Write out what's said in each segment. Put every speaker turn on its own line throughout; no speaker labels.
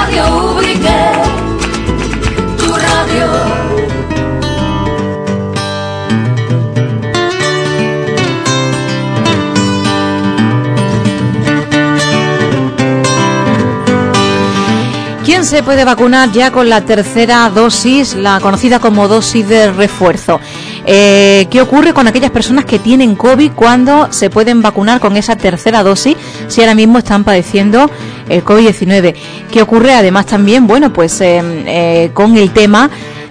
Radio Ubrique, tu radio.
¿Quién se puede vacunar ya con la tercera dosis, la conocida como dosis de refuerzo? ¿Qué ocurre con aquellas personas que tienen COVID cuando se pueden vacunar con esa tercera dosis si ahora mismo están padeciendo el COVID-19? ¿Qué ocurre además también, bueno, pues con el tema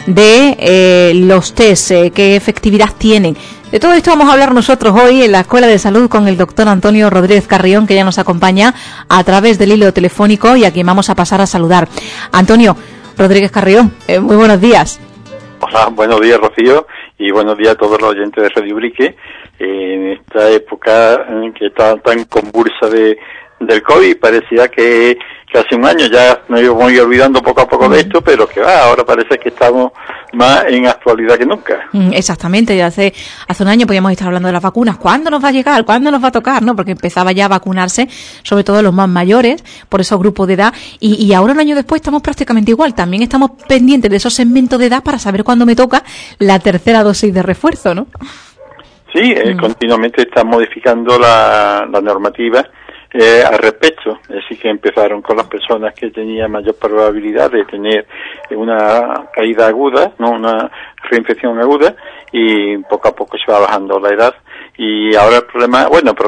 de los test, qué efectividad tienen? De todo esto vamos a hablar nosotros hoy en la Escuela de Salud con el doctor Antonio Rodríguez Carrión, que ya nos acompaña a través del hilo telefónico y a quien vamos a pasar a saludar. Antonio Rodríguez Carrión, muy buenos días.
Hola, buenos días, Rocío, y buenos días a todos los oyentes de Radio Ubrique. En esta época que está tan convulsa del COVID, parecía que hace un año ya nos íbamos olvidando poco a poco de esto, pero que ahora parece que estamos más en actualidad que nunca.
Exactamente, ya hace un año podíamos estar hablando de las vacunas. ¿Cuándo nos va a llegar? ¿Cuándo nos va a tocar? ¿No? Porque empezaba ya a vacunarse, sobre todo los más mayores, por esos grupos de edad, y ahora un año después estamos prácticamente igual. También estamos pendientes de esos segmentos de edad para saber cuándo me toca la tercera dosis de refuerzo, ¿no?
Sí, continuamente están modificando la normativa al respecto. Es decir, que empezaron con las personas que tenían mayor probabilidad de tener una caída aguda, no una reinfección aguda, y poco a poco se va bajando la edad. Y ahora el problema,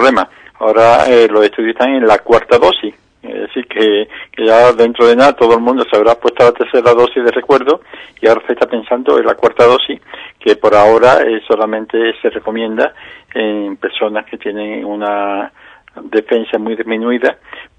ahora los estudios están en la cuarta dosis. Es decir, que ya dentro de nada todo el mundo se habrá puesto la tercera dosis de recuerdo, y ahora se está pensando en la cuarta dosis, que por ahora solamente se recomienda en personas que tienen una defensa muy disminuida,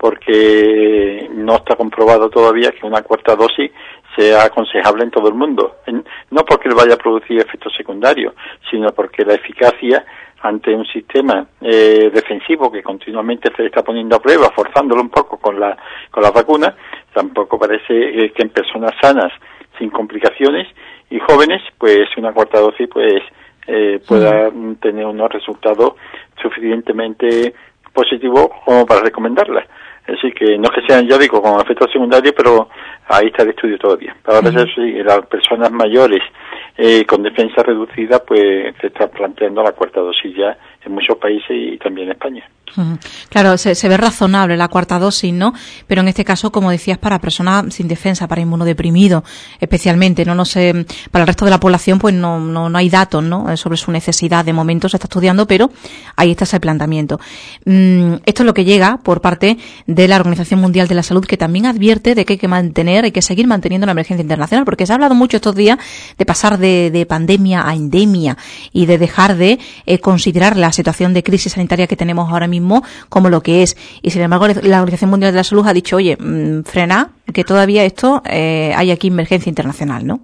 porque no está comprobado todavía que una cuarta dosis sea aconsejable en todo el mundo. No porque vaya a producir efectos secundarios, sino porque la eficacia ante un sistema defensivo que continuamente se está poniendo a prueba, forzándolo un poco con la vacuna, tampoco parece que en personas sanas, sin complicaciones y jóvenes, pues una cuarta dosis pues pueda tener unos resultados suficientemente positivos como para recomendarla. Es decir, que no es que sean, ya digo, con efectos secundarios, pero ahí está el estudio todavía. Ahora sí, las personas mayores con defensa reducida, pues se está planteando la cuarta dosis ya en muchos países y también en España.
Claro, se ve razonable la cuarta dosis, ¿no? Pero en este caso, como decías, para personas sin defensa, para inmunodeprimidos, especialmente, no sé, para el resto de la población, pues no hay datos, ¿no? Sobre su necesidad. De momento se está estudiando, pero ahí está ese planteamiento. Esto es lo que llega por parte de la Organización Mundial de la Salud, que también advierte de que hay que seguir manteniendo la emergencia internacional, porque se ha hablado mucho estos días de pasar de pandemia a endemia y de dejar de considerar la situación de crisis sanitaria que tenemos ahora mismo como lo que es. Y sin embargo, la Organización Mundial de la Salud ha dicho, oye, frena, que todavía esto hay aquí emergencia internacional, ¿no?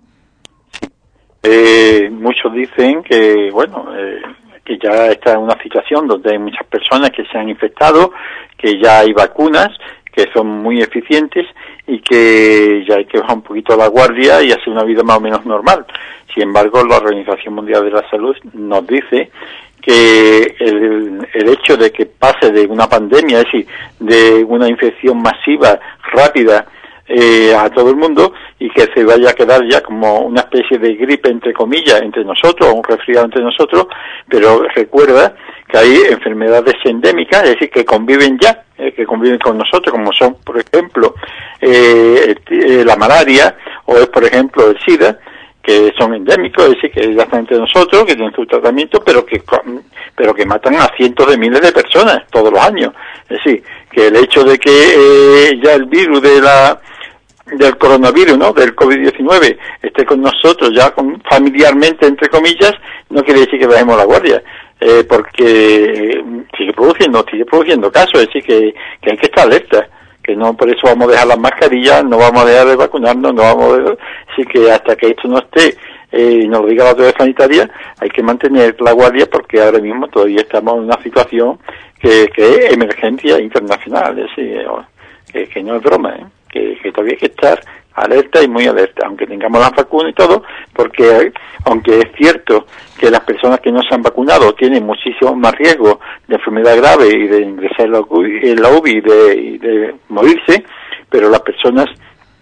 Muchos dicen que, que ya está en una situación donde hay muchas personas que se han infectado, que ya hay vacunas que son muy eficientes y que ya hay que bajar un poquito la guardia y hacer una vida más o menos normal. Sin embargo, la Organización Mundial de la Salud nos dice que el hecho de que pase de una pandemia, es decir, de una infección masiva, rápida, a todo el mundo, y que se vaya a quedar ya como una especie de gripe, entre comillas, entre nosotros, o un resfriado entre nosotros, pero recuerda que hay enfermedades endémicas, es decir, que conviven ya, que conviven con nosotros, como son, por ejemplo, la malaria, o es, por ejemplo, el SIDA, que son endémicos, es decir, que ya están entre nosotros, que tienen su tratamiento, pero que matan a cientos de miles de personas todos los años. Es decir, que el hecho de que ya el virus del coronavirus, ¿no?, del COVID-19, esté con nosotros ya familiarmente, entre comillas, no quiere decir que bajemos la guardia, porque sigue produciendo casos, es decir, que hay que estar alerta, que no por eso vamos a dejar las mascarillas, no vamos a dejar de vacunarnos, así que hasta que esto no esté y nos lo diga la autoridad sanitaria, hay que mantener la guardia, porque ahora mismo todavía estamos en una situación que es emergencia internacional, es decir, que no es broma, que todavía hay que estar alerta y muy alerta, aunque tengamos la vacuna y todo, porque aunque es cierto que las personas que no se han vacunado tienen muchísimo más riesgo de enfermedad grave y de ingresar en la UBI y de morirse, pero las personas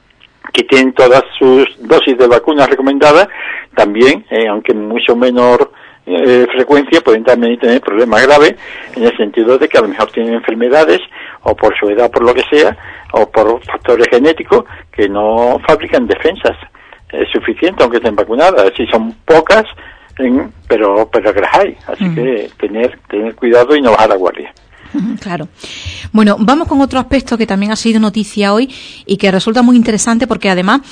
que tienen todas sus dosis de vacunas recomendadas, también, aunque en mucho menor frecuencia, pueden también tener problemas graves, en el sentido de que a lo mejor tienen enfermedades, o por su edad, por lo que sea, o por factores genéticos, que no fabrican defensas suficientes, aunque estén vacunadas. Si son pocas, pero que las hay. Así que tener cuidado y no bajar la guardia.
Claro. Bueno, vamos con otro aspecto que también ha sido noticia hoy y que resulta muy interesante porque además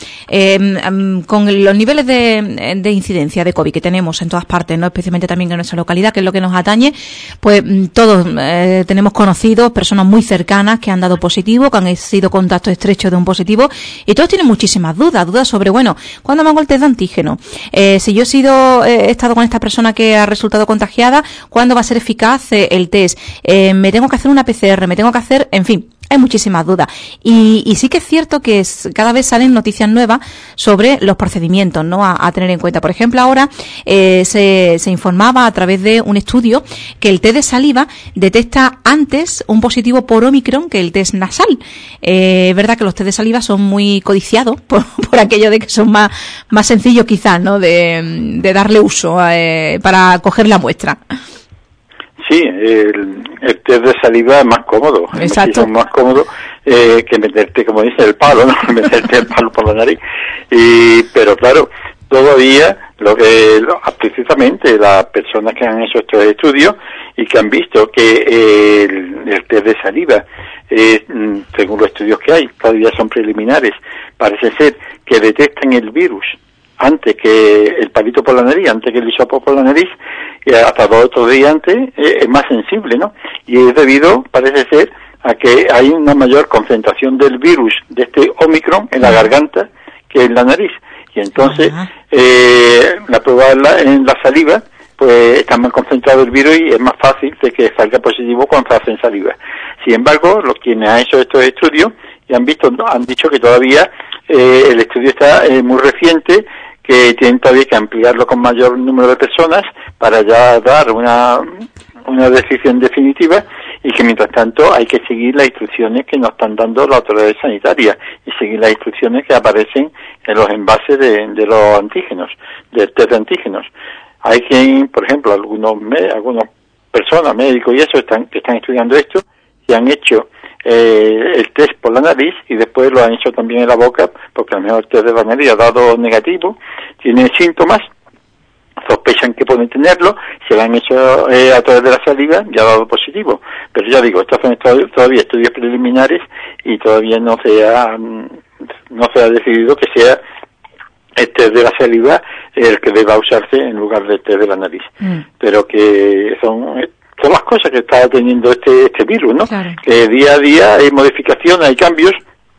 con los niveles de incidencia de COVID que tenemos en todas partes, no especialmente también en nuestra localidad, que es lo que nos atañe, pues todos tenemos conocidos, personas muy cercanas que han dado positivo, que han sido contactos estrechos de un positivo, y todos tienen muchísimas dudas sobre, bueno, ¿cuándo me hago el test de antígeno? Si yo he estado con esta persona que ha resultado contagiada, ¿cuándo va a ser eficaz el test? Me tengo que hacer una PCR, me tengo que hacer, en fin, hay muchísimas dudas. Y sí que es cierto que cada vez salen noticias nuevas sobre los procedimientos, ¿no?, a tener en cuenta. Por ejemplo, ahora se informaba a través de un estudio que el test de saliva detecta antes un positivo por Omicron que el test nasal. Es verdad que los test de saliva son muy codiciados por aquello de que son más sencillos quizás, ¿no?, de darle uso para coger la muestra.
Sí, el test de saliva es más cómodo.
Exacto.
Es más cómodo que meterte, como dice, el palo, ¿no? Meterte el palo por la nariz. Pero claro, todavía precisamente las personas que han hecho estos estudios y que han visto que el test de saliva, según los estudios que hay, todavía son preliminares, parece ser que detectan el virus antes que el palito por la nariz, antes que el hisopo por la nariz, y hasta 2 o 3 días antes, es más sensible, ¿no? Y es debido, parece ser, a que hay una mayor concentración del virus de este Omicron en la garganta que en la nariz. Y entonces, la prueba en la saliva, pues está más concentrado el virus y es más fácil de que salga positivo cuando se hace en saliva. Sin embargo, quienes han hecho estos estudios y han dicho que todavía el estudio está muy reciente, que tienen todavía que ampliarlo con mayor número de personas para ya dar una decisión definitiva, y que mientras tanto hay que seguir las instrucciones que nos están dando las autoridades sanitarias y seguir las instrucciones que aparecen en los envases de los antígenos, del test de antígenos. Hay quien, por ejemplo, algunas personas, médicos y eso, que están estudiando esto, y han hecho el test por la nariz y después lo han hecho también en la boca, porque a lo mejor el test de la nariz ha dado negativo, tiene síntomas, sospechan que pueden tenerlo, se lo han hecho a través de la saliva y ha dado positivo. Pero ya digo, estos son todavía estudios preliminares y todavía no se ha decidido que sea el test de la saliva el que deba usarse en lugar del test de la nariz. Pero que son las cosas que está teniendo este virus, ¿no? Claro. Que día a día hay modificaciones, hay cambios,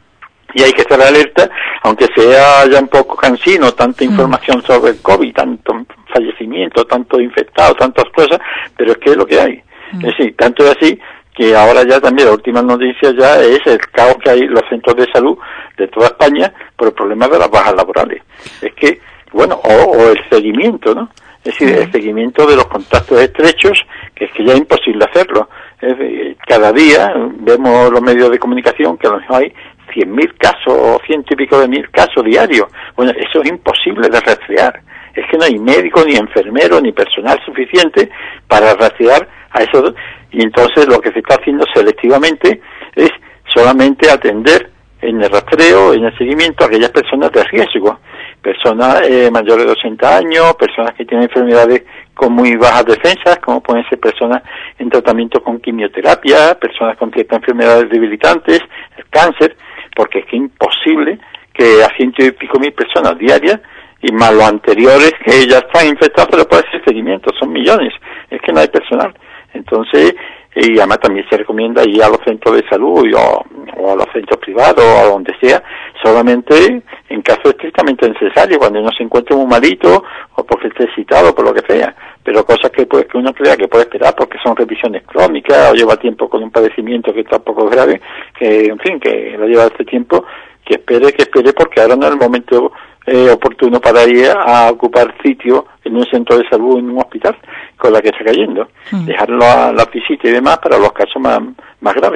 y hay que estar alerta, aunque sea ya un poco cansino, tanta información sobre el COVID, tanto fallecimiento, tanto infectado, tantas cosas, pero es que es lo que hay. Es decir, tanto es así que ahora ya también la última noticia ya es el caos que hay en los centros de salud de toda España por el problema de las bajas laborales. Es que, bueno, o el seguimiento, ¿no? Es decir, el seguimiento de los contactos estrechos, que es que ya es imposible hacerlo. Cada día vemos los medios de comunicación que a lo mejor hay 100.000 casos o 100 y pico de 1.000 casos diarios. Bueno, eso es imposible de rastrear. Es que no hay médico, ni enfermero, ni personal suficiente para rastrear a esos. Y entonces lo que se está haciendo selectivamente es solamente atender en el rastreo, en el seguimiento a aquellas personas de riesgo. Personas mayores de 80 años, personas que tienen enfermedades con muy bajas defensas, como pueden ser personas en tratamiento con quimioterapia, personas con ciertas enfermedades debilitantes, el cáncer, porque es que es imposible que a 100 y pico mil personas diarias, y más los anteriores que ya están infectados, pero puede ser seguimiento, son millones, es que no hay personal. Entonces, y además también se recomienda ir a los centros de salud o a los centros privados o a donde sea, solamente en caso estrictamente necesario, cuando uno se encuentre muy malito o porque esté excitado, por lo que sea. Pero cosas que uno crea que puede esperar porque son revisiones crónicas o lleva tiempo con un padecimiento que tampoco es grave, que en fin, que lo lleva este tiempo, que espere porque ahora no es el momento oportuno para ir a ocupar sitio en un centro de salud, en un hospital, con la que está cayendo. Dejarlo a la visita y demás para los casos más graves.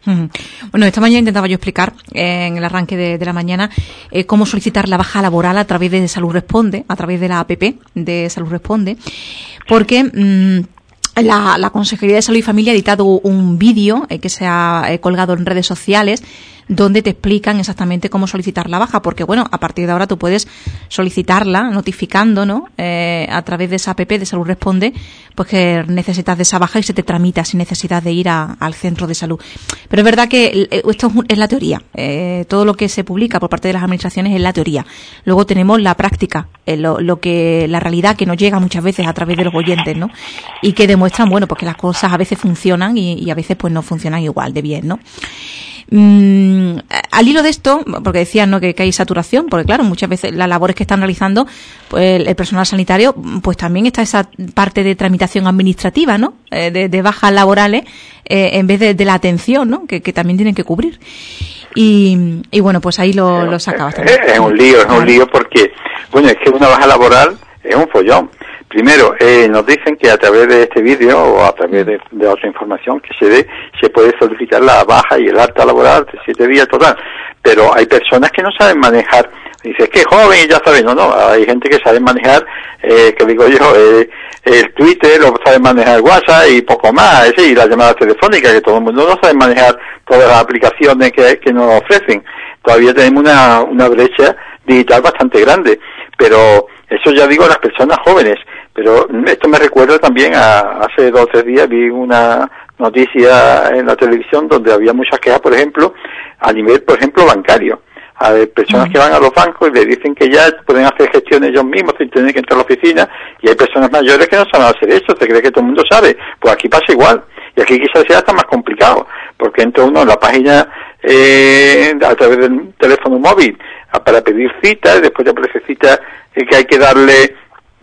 Bueno, esta mañana intentaba yo explicar en el arranque de la mañana cómo solicitar la baja laboral a través de Salud Responde, a través de la app de Salud Responde, porque la Consejería de Salud y Familia ha editado un vídeo que se ha colgado en redes sociales donde te explican exactamente cómo solicitar la baja, porque bueno, a partir de ahora tú puedes solicitarla notificando, ¿no? A través de esa app de Salud Responde, pues que necesitas de esa baja y se te tramita sin necesidad de ir al centro de salud. Pero es verdad que esto es la teoría. Todo lo que se publica por parte de las administraciones es la teoría. Luego tenemos la práctica, la realidad que nos llega muchas veces a través de los oyentes, ¿no? Y que demuestran, bueno, pues que las cosas a veces funcionan y a veces pues no funcionan igual de bien, ¿no? Al hilo de esto, porque decían, ¿no?, que hay saturación, porque claro, muchas veces las labores que están realizando pues, el personal sanitario, pues también está esa parte de tramitación administrativa, ¿no?, de bajas laborales, en vez de la atención, ¿no?, que también tienen que cubrir. Y bueno, pues ahí lo sacabas también.
Es un lío porque, bueno, es que una baja laboral es un follón. Primero, nos dicen que a través de este vídeo o a través de otra información que se dé, se puede solicitar la baja y el alta laboral de 7 días total. Pero hay personas que no saben manejar. Dices que joven y ya saben, no, hay gente que sabe manejar, que digo yo, el Twitter, lo sabe manejar WhatsApp y poco más, y las llamadas telefónicas, que todo el mundo no sabe manejar todas las aplicaciones que nos ofrecen. Todavía tenemos una brecha digital bastante grande, pero eso ya digo las personas jóvenes. Pero esto me recuerda también hace 2 o 3 días vi una noticia en la televisión donde había muchas quejas, por ejemplo, a nivel, por ejemplo, bancario. Hay personas que van a los bancos y le dicen que ya pueden hacer gestiones ellos mismos sin tener que entrar a la oficina, y hay personas mayores que no saben hacer eso, se cree que todo el mundo sabe. Pues aquí pasa igual, y aquí quizás sea hasta más complicado, porque entra uno en la página a través del teléfono móvil para pedir cita, y después te aparece cita que hay que darle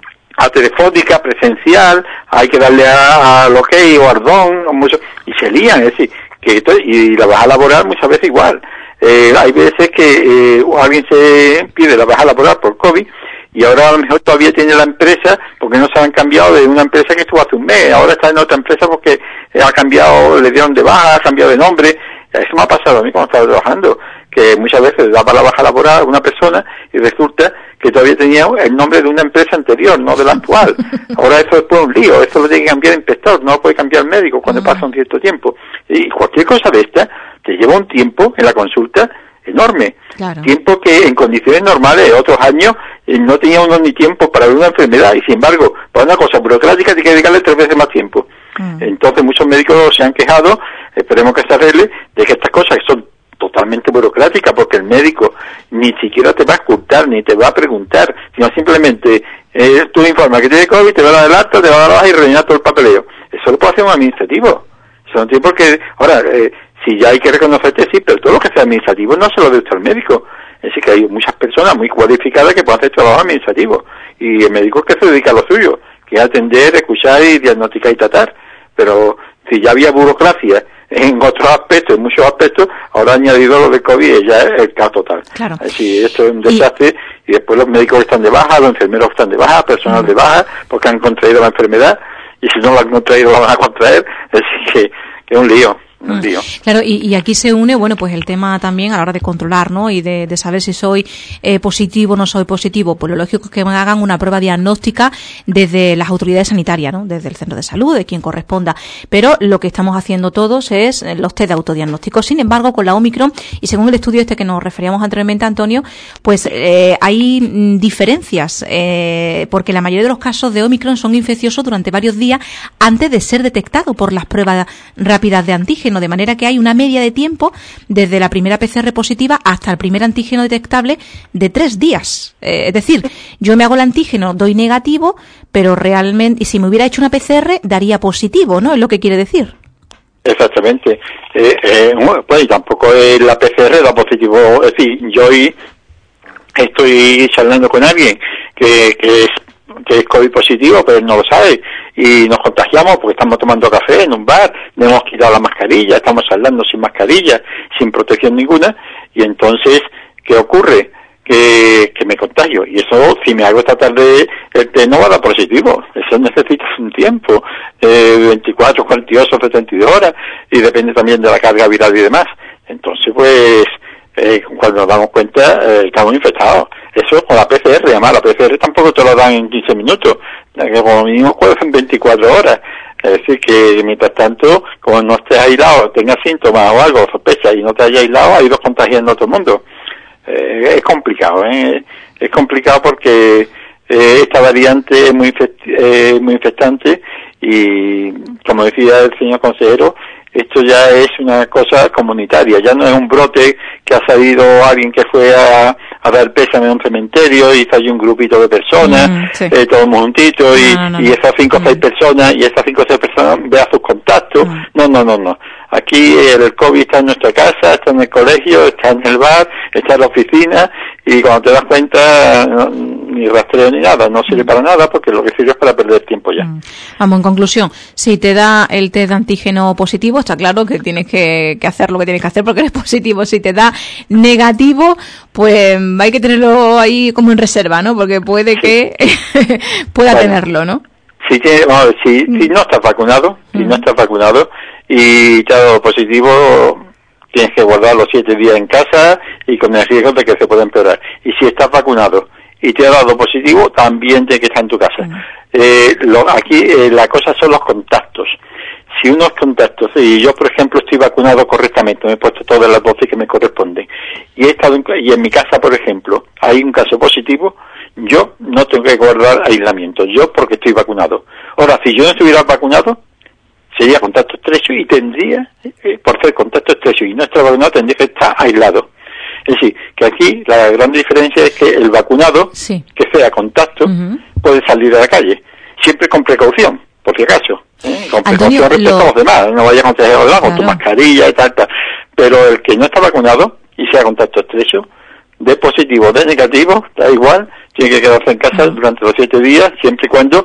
a telefónica, presencial, hay que darle al OK o ardón, y se lían, es decir, y la baja laboral muchas veces igual. Hay veces que alguien se pide la baja laboral por COVID y ahora a lo mejor todavía tiene la empresa porque no se han cambiado de una empresa que estuvo hace un mes, ahora está en otra empresa porque ha cambiado, le dieron de baja, ha cambiado de nombre. Eso me ha pasado a mí cuando estaba trabajando, que muchas veces daba la baja laboral a una persona y resulta que todavía tenía el nombre de una empresa anterior, no de la actual. Ahora eso es pues un lío, esto lo tiene que cambiar el inspector, no lo puede cambiar el médico cuando pasa un cierto tiempo. Y cualquier cosa de esta te lleva un tiempo en la consulta enorme. Claro. Tiempo que en condiciones normales, otros años, no tenía uno ni tiempo para ver una enfermedad, y sin embargo, para una cosa burocrática tiene que dedicarle 3 veces más tiempo. Entonces muchos médicos se han quejado, esperemos que se arregle, de que estas cosas son totalmente burocráticas, porque el médico ni siquiera te va a escuchar, ni te va a preguntar, sino simplemente tú informas que tiene COVID, te va a dar el acta, te va a dar la baja y rellenar todo el papeleo. Eso lo puede hacer un administrativo. Eso no tiene por qué. Ahora, si ya hay que reconocerte, sí, pero todo lo que sea administrativo no se lo debe al médico. Es decir, que hay muchas personas muy cualificadas que pueden hacer trabajo administrativo, y el médico es que se dedica a lo suyo, que es atender, escuchar y diagnosticar y tratar. Pero si ya había burocracia en otros aspectos, en muchos aspectos, ahora añadido lo de COVID, ya es el caso total.
Claro.
Es decir, esto es un desastre, y después los médicos están de baja, los enfermeros están de baja, personal de baja, porque han contraído la enfermedad, y si no la han contraído la van a contraer. Es decir, que es un lío.
Claro, y aquí se une, bueno, pues el tema también a la hora de controlar, ¿no? Y de saber si soy positivo o no soy positivo. Pues lo lógico es que me hagan una prueba diagnóstica desde las autoridades sanitarias, ¿no? Desde el centro de salud, de quien corresponda. Pero lo que estamos haciendo todos es los test de autodiagnóstico. Sin embargo, con la Omicron, y según el estudio que nos referíamos anteriormente, Antonio, pues hay diferencias, porque la mayoría de los casos de Omicron son infecciosos durante varios días antes de ser detectados por las pruebas rápidas de antígeno, de manera que hay una media de tiempo desde la primera PCR positiva hasta el primer antígeno detectable de 3 días. Es decir, yo me hago el antígeno, doy negativo, pero realmente, y si me hubiera hecho una PCR, daría positivo, ¿no? Es lo que quiere decir.
Exactamente. Pues tampoco la PCR da positivo. Es decir, yo hoy estoy charlando con alguien que es COVID positivo, pero no lo sabe, y nos contagiamos porque estamos tomando café en un bar, le hemos quitado la mascarilla, estamos hablando sin mascarilla, sin protección ninguna, y entonces, ¿qué ocurre? que me contagio. Y eso, si me hago esta tarde el test, no va a dar positivo. Eso necesita un tiempo, 24, 48, 72 horas, y depende también de la carga viral y demás. Entonces, pues, cuando nos damos cuenta, estamos infectados. Eso con la PCR, además la PCR tampoco te lo dan en 15 minutos, como mínimo en 24 horas. Es decir, que mientras tanto, como no estés aislado, tengas síntomas o algo, sospecha, y no te hayas aislado, has ido contagiando a todo el mundo. Es complicado, es complicado porque esta variante es muy infectante y, como decía el señor consejero, esto ya es una cosa comunitaria, ya no es un brote que ha salido alguien que fue a dar pésame en un cementerio y está allí un grupito de personas,
sí.
Todos juntitos y esas 5 o 6 personas, y esas 5 o 6 personas vea sus contactos. No. Aquí el COVID está en nuestra casa, está en el colegio, está en el bar, está en la oficina, y cuando te das cuenta, ni rastreo ni nada, no sirve para nada, porque lo que sirve es para perder tiempo ya.
Vamos, en conclusión, si te da el test de antígeno positivo, está claro que tienes que hacer lo que tienes que hacer porque eres positivo. Si te da negativo, pues hay que tenerlo ahí como en reserva, ¿no? Porque puede que pueda tenerlo, ¿no?
Si no estás vacunado, y te ha dado positivo, tienes que guardar los 7 días en casa y con el riesgo de que se pueda empeorar. Y si estás vacunado y te ha dado positivo, también tienes que estar en tu casa. Aquí la cosa son los contactos. Si unos contactos, y yo por ejemplo estoy vacunado correctamente, me he puesto todas las dosis que me corresponden, y en mi casa por ejemplo hay un caso positivo, yo no tengo que guardar aislamiento, yo porque estoy vacunado. Ahora, si yo no estuviera vacunado, sería contacto estrecho y tendría, por ser contacto estrecho y no estar vacunado, tendría que estar aislado. Es decir, que aquí la gran diferencia es que el vacunado, que sea contacto, puede salir a la calle, siempre con precaución, por si acaso. Con precaución respecto a los demás, no vayas a contagiar con tu mascarilla y tal. Pero el que no está vacunado y sea contacto estrecho, de positivo o de negativo, da igual, tiene que quedarse en casa durante los 7 días, siempre y cuando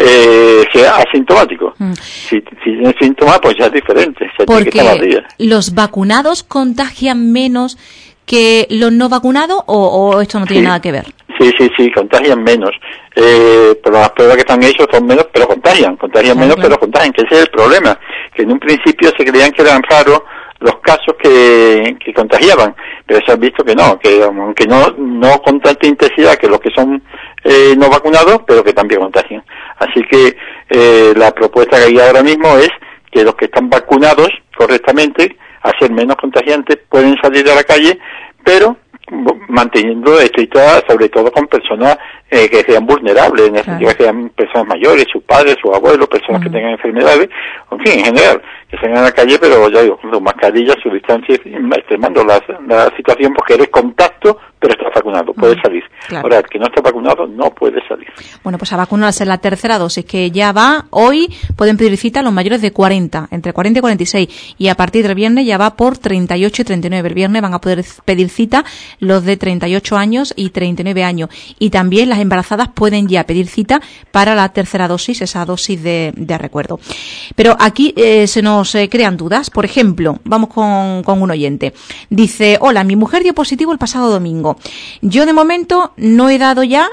sea asintomático. Si tiene síntomas, pues ya es diferente.
Porque los vacunados contagian menos que los no vacunados, o esto no tiene nada que ver.
Sí, contagian menos. Pero las pruebas que están hechas son menos, pero contagian menos, pero contagian, que ese es el problema. Que en un principio se creían que eran raros los casos que contagiaban, pero se han visto que no, que aunque no con tanta intensidad que los que son no vacunados, pero que también contagian. Así que la propuesta que hay ahora mismo es que los que están vacunados correctamente, a ser menos contagiantes, pueden salir a la calle, pero manteniendo estricta, sobre todo con personas que sean vulnerables, en el sentido que sean personas mayores, sus padres, sus abuelos, personas que tengan enfermedades, en fin, en general, que salgan a la calle, pero ya digo, con sus mascarillas, su distancia, extremando la situación, porque eres contacto, pero estás vacunado, puedes salir. Claro. Ahora, el que no está vacunado no puede salir.
Bueno, pues a vacunarse la tercera dosis, que ya va hoy, pueden pedir cita los mayores de 40, entre 40 y 46, y a partir del viernes ya va por 38 y 39. El viernes van a poder pedir cita los de 38 años y 39 años. Y también las embarazadas pueden ya pedir cita para la tercera dosis, esa dosis de recuerdo. Pero aquí se nos crean dudas. Por ejemplo, vamos con un oyente. Dice: hola, mi mujer dio positivo el pasado domingo. Yo de momento no he dado ya,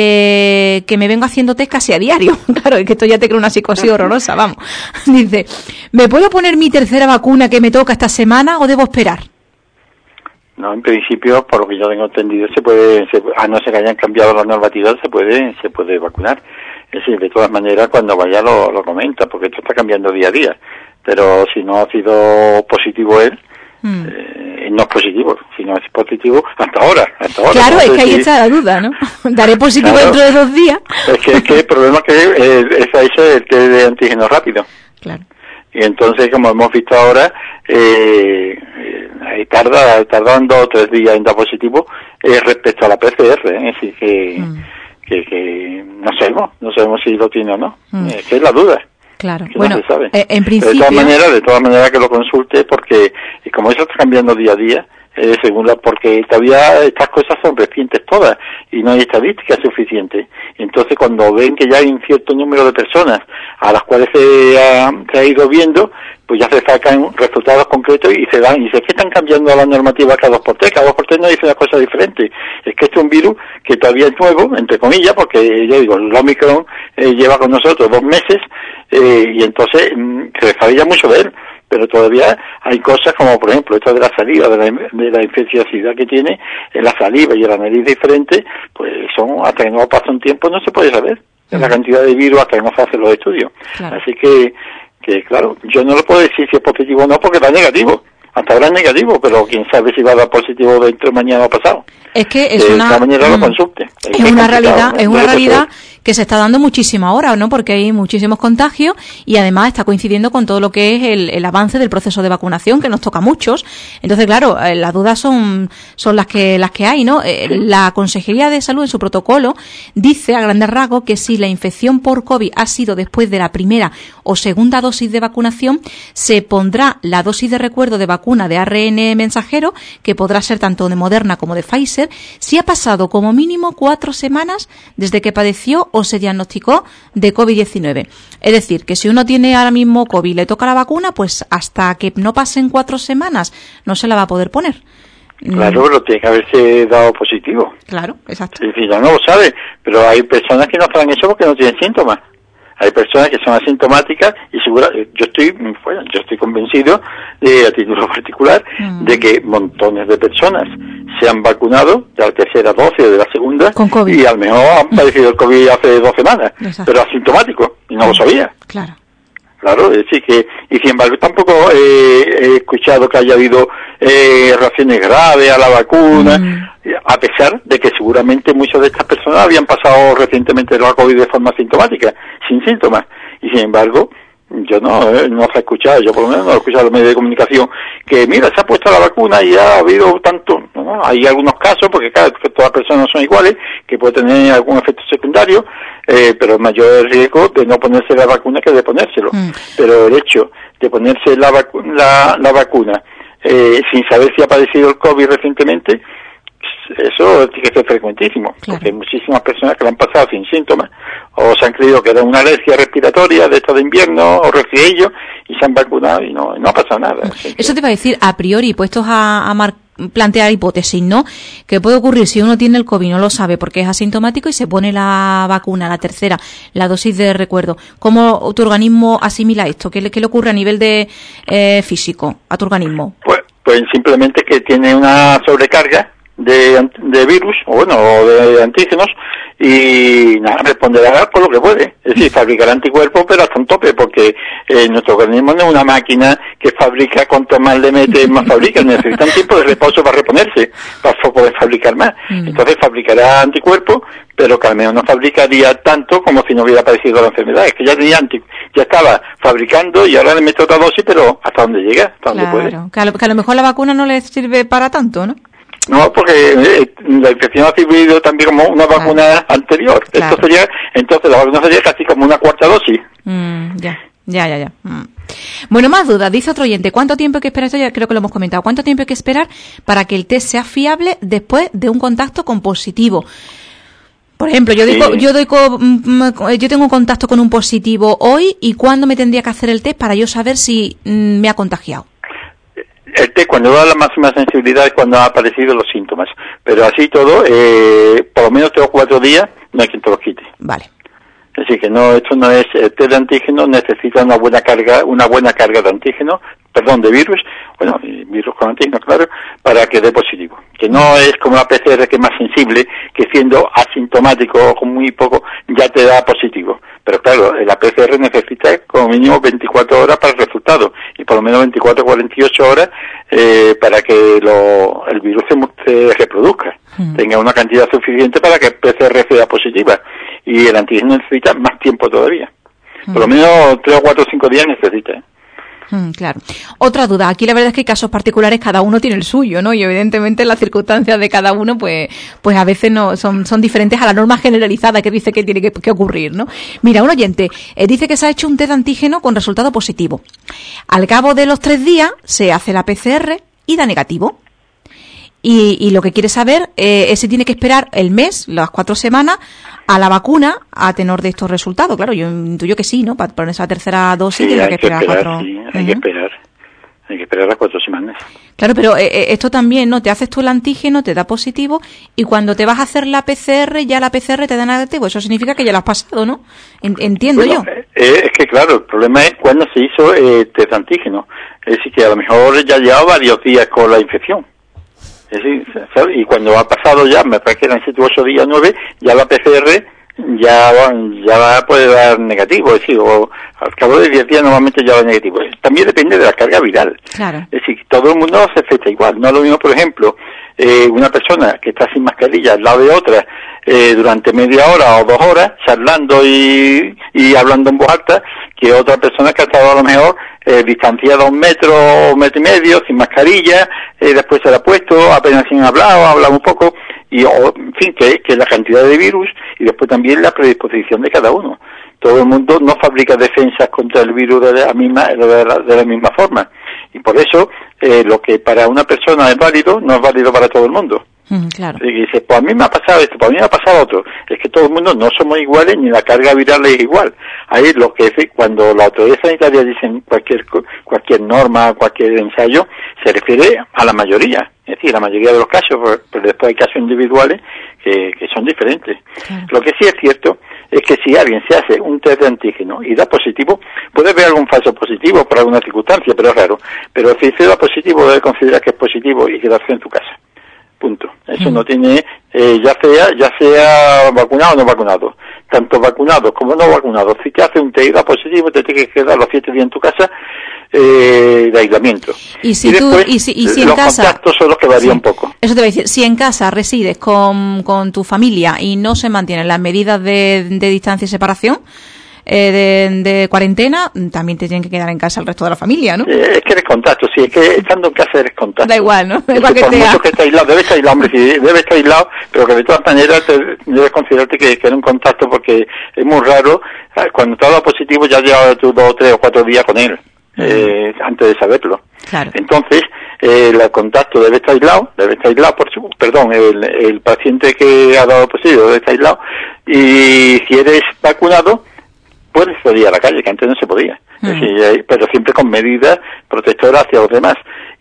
que me vengo haciendo test casi a diario. Claro, es que esto ya te crea una psicosis horrorosa, vamos. Dice: ¿me puedo poner mi tercera vacuna que me toca esta semana o debo esperar?
No, en principio, por lo que yo tengo entendido, a no ser que hayan cambiado la normativa, se puede vacunar. Es decir, de todas maneras, cuando vaya lo comenta, porque esto está cambiando día a día. Pero si no ha sido positivo él, no es positivo. Si no es positivo, hasta ahora.
Claro, es que ahí está la duda, ¿no? Daré positivo dentro de 2 días.
Es que el problema es que es el test de antígeno rápido. Claro. Y entonces, como hemos visto ahora, tardan 2 o 3 días en dar positivo respecto a la PCR, es decir, que no sabemos si lo tiene o no. Que es la duda.
Claro,
que
bueno,
no se sabe.
En principio...
De todas maneras que lo consulte, porque como eso está cambiando día a día, porque todavía estas cosas son recientes todas y no hay estadísticas suficientes. Entonces, cuando ven que ya hay un cierto número de personas a las cuales se ha ido viendo, pues ya se sacan resultados concretos y se dan, y se están cambiando la normativa cada 2x3. Cada 2x3 no dice una cosa diferente. Es que este es un virus que todavía es nuevo, entre comillas, porque yo digo, el Omicron lleva con nosotros 2 meses, y entonces se sabe ya mucho de él. Pero todavía hay cosas como, por ejemplo, esto de la saliva, de la infecciosidad que tiene en la saliva y en la nariz diferente, pues hasta que no pasa un tiempo no se puede saber la cantidad de virus hasta que no se hacen los estudios. Claro. Así que claro, yo no lo puedo decir si es positivo o no porque da negativo. Hasta ahora es negativo, pero quién sabe si va a dar positivo dentro de mañana o pasado.
Es que es una realidad que se está dando muchísimo ahora, ¿no? Porque hay muchísimos contagios y además está coincidiendo con todo lo que es el avance del proceso de vacunación que nos toca a muchos. Entonces, claro, las dudas son las que hay, ¿no? La Consejería de Salud en su protocolo dice a grandes rasgos que si la infección por COVID ha sido después de la primera o segunda dosis de vacunación, se pondrá la dosis de recuerdo de vacuna de ARN mensajero, que podrá ser tanto de Moderna como de Pfizer, si ha pasado como mínimo 4 semanas desde que padeció o se diagnosticó de COVID-19. Es decir, que si uno tiene ahora mismo COVID y le toca la vacuna, pues hasta que no pasen 4 semanas no se la va a poder poner.
Claro, pero tiene que haberse dado positivo.
Claro, exacto.
Y ya no lo sabe, pero hay personas que no saben eso porque no tienen síntomas. Hay personas que son asintomáticas y yo estoy convencido, a título particular, de que montones de personas se han vacunado de la tercera dosis o de la segunda
con COVID.
Y a lo mejor han padecido el COVID hace 2 semanas, pero asintomático, y no lo sabía.
Claro.
Claro, es decir que, y sin embargo tampoco he escuchado que haya habido reacciones graves a la vacuna, a pesar de que seguramente muchas de estas personas habían pasado recientemente la COVID de forma asintomática, sin síntomas, y sin embargo yo no se ha escuchado, yo por lo menos no he escuchado en los medios de comunicación que mira, se ha puesto la vacuna y ha habido tanto, no, hay algunos casos, porque claro, todas las personas no son iguales, que puede tener algún efecto secundario, pero el mayor riesgo de no ponerse la vacuna que de ponérselo. Pero el hecho de ponerse la vacuna sin saber si ha padecido el COVID recientemente, eso tiene que ser frecuentísimo, porque hay muchísimas personas que lo han pasado sin síntomas, o se han creído que era una alergia respiratoria de esta de invierno, o resfriillo, y se han vacunado y no ha pasado nada.
Eso te iba a decir, a priori, puestos a plantear hipótesis, ¿no? ¿Qué puede ocurrir si uno tiene el COVID, no lo sabe porque es asintomático y se pone la vacuna, la tercera, la dosis de recuerdo? ¿Cómo tu organismo asimila esto? ¿Qué le ocurre a nivel de físico a tu organismo?
Pues simplemente que tiene una sobrecarga de virus, o de antígenos, y nada, responderá con lo que puede. Es decir, fabricará anticuerpos, pero hasta un tope, porque nuestro organismo no es una máquina que fabrica, cuanto más le mete, más fabrica. Necesita un tiempo de reposo para reponerse, para poder fabricar más. Entonces fabricará anticuerpos, pero que al menos no fabricaría tanto como si no hubiera padecido la enfermedad. Es que ya estaba fabricando y ahora le mete otra dosis, pero hasta donde llega, hasta donde puede.
Que a lo mejor la vacuna no le sirve para tanto, ¿no?
No, porque la infección ha servido también como una vacuna anterior. Claro. Entonces la vacuna sería casi como una cuarta dosis.
Ya. Bueno, más dudas. Dice otro oyente, ¿cuánto tiempo hay que esperar? Esto ya creo que lo hemos comentado. ¿Cuánto tiempo hay que esperar para que el test sea fiable después de un contacto con positivo? Por ejemplo, yo tengo contacto con un positivo hoy, ¿y cuándo me tendría que hacer el test para yo saber si me ha contagiado?
El test, cuando da la máxima sensibilidad, es cuando han aparecido los síntomas. Pero así todo, por lo menos 3 o 4 días, no hay quien te los quite.
Vale.
Es decir, que esto no es, el test de antígeno necesita una buena carga de antígeno, de virus, virus con antígeno, claro, para que dé positivo. Que no es como la PCR, que es más sensible, que siendo asintomático o con muy poco, ya te da positivo. Pero claro, la PCR necesita como mínimo 24 horas para el resultado, y por lo menos 24 o 48 horas para que el virus se reproduzca, tenga una cantidad suficiente para que el PCR sea positiva, y el antígeno necesita más tiempo todavía. Por lo menos 3 o 4 o 5 días necesita.
Claro. Otra duda. Aquí la verdad es que hay casos particulares, cada uno tiene el suyo, ¿no? Y evidentemente las circunstancias de cada uno, pues a veces no son diferentes a la norma generalizada que dice que tiene que ocurrir, ¿no? Mira, un oyente dice que se ha hecho un test de antígeno con resultado positivo. Al cabo de los 3 días se hace la PCR y da negativo. y lo que quiere saber es si tiene que esperar el mes, las 4 semanas, a la vacuna a tenor de estos resultados. Claro, yo intuyo que sí, ¿no? Para poner esa tercera dosis tiene que esperar 4.
Sí, hay que esperar. Hay que esperar las 4 semanas.
Claro, pero esto también, ¿no? Te haces tú el antígeno, te da positivo, y cuando te vas a hacer la PCR, ya la PCR te da negativo. Eso significa que ya lo has pasado, ¿no? Entiendo yo.
Es que, claro, el problema es cuando se hizo test antígeno. Es decir, que a lo mejor ya llevaba varios días con la infección. Es decir, ¿sabes? Y cuando ha pasado ya, me parece que eran 7 u 8 días, 9, ya la PCR ya puede dar negativo, es decir, o al cabo de 10 días normalmente ya da negativo. También depende de la carga viral.
Claro.
Es decir, todo el mundo se afecta igual. No es lo mismo, por ejemplo, una persona que está sin mascarilla al lado de otra durante media hora o 2 horas, charlando y hablando en voz alta, que otra persona que ha estado a lo mejor distanciada 1 metro o 1,5 metros, sin mascarilla, después se la ha puesto, apenas sin hablar, o ha hablado un poco, y en fin, que la cantidad de virus y después también la predisposición de cada uno. Todo el mundo no fabrica defensas contra el virus de la misma forma, y por eso lo que para una persona es válido no es válido para todo el mundo.
Claro.
Y dice, pues a mí me ha pasado esto, pues a mí me ha pasado otro. Es que todo el mundo no somos iguales, ni la carga viral es igual. Ahí lo que es, cuando la autoridad sanitaria dicen cualquier norma, cualquier ensayo, se refiere a la mayoría. Es decir, la mayoría de los casos, pero después hay casos individuales que son diferentes. Claro. Lo que sí es cierto es que si alguien se hace un test de antígeno y da positivo, puede haber algún falso positivo por alguna circunstancia, pero es raro. Pero si se da positivo, debe considerar que es positivo y quedarse en su casa. Punto. Eso no tiene, ya sea vacunado o no vacunado. Tanto vacunados como no vacunados. Si te hace un test y da positivo, te tienes que quedar los 7 días en tu casa de aislamiento.
Y si en
los
casa,
contactos son los que varían un poco.
Eso te voy a decir, si en casa resides con tu familia y no se mantienen las medidas de distancia y separación, de cuarentena, también te tienen que quedar en casa el resto de la familia, ¿no?
Es que eres contacto, sí, es que estando en casa eres contacto.
Da igual, ¿no? Da igual que
por mucho que estés aislado, debe estar aislado, hombre, sí, debe estar aislado, pero que de todas maneras debes considerarte que eres un contacto, porque es muy raro, cuando te ha dado positivo ya llevas 2, 3 o 4 días con él, antes de saberlo.
Claro.
Entonces, el contacto debe estar aislado, el paciente que ha dado positivo debe estar aislado, y si eres vacunado, puedes salir a la calle, que antes no se podía. Es decir, pero siempre con medidas protectoras hacia los demás.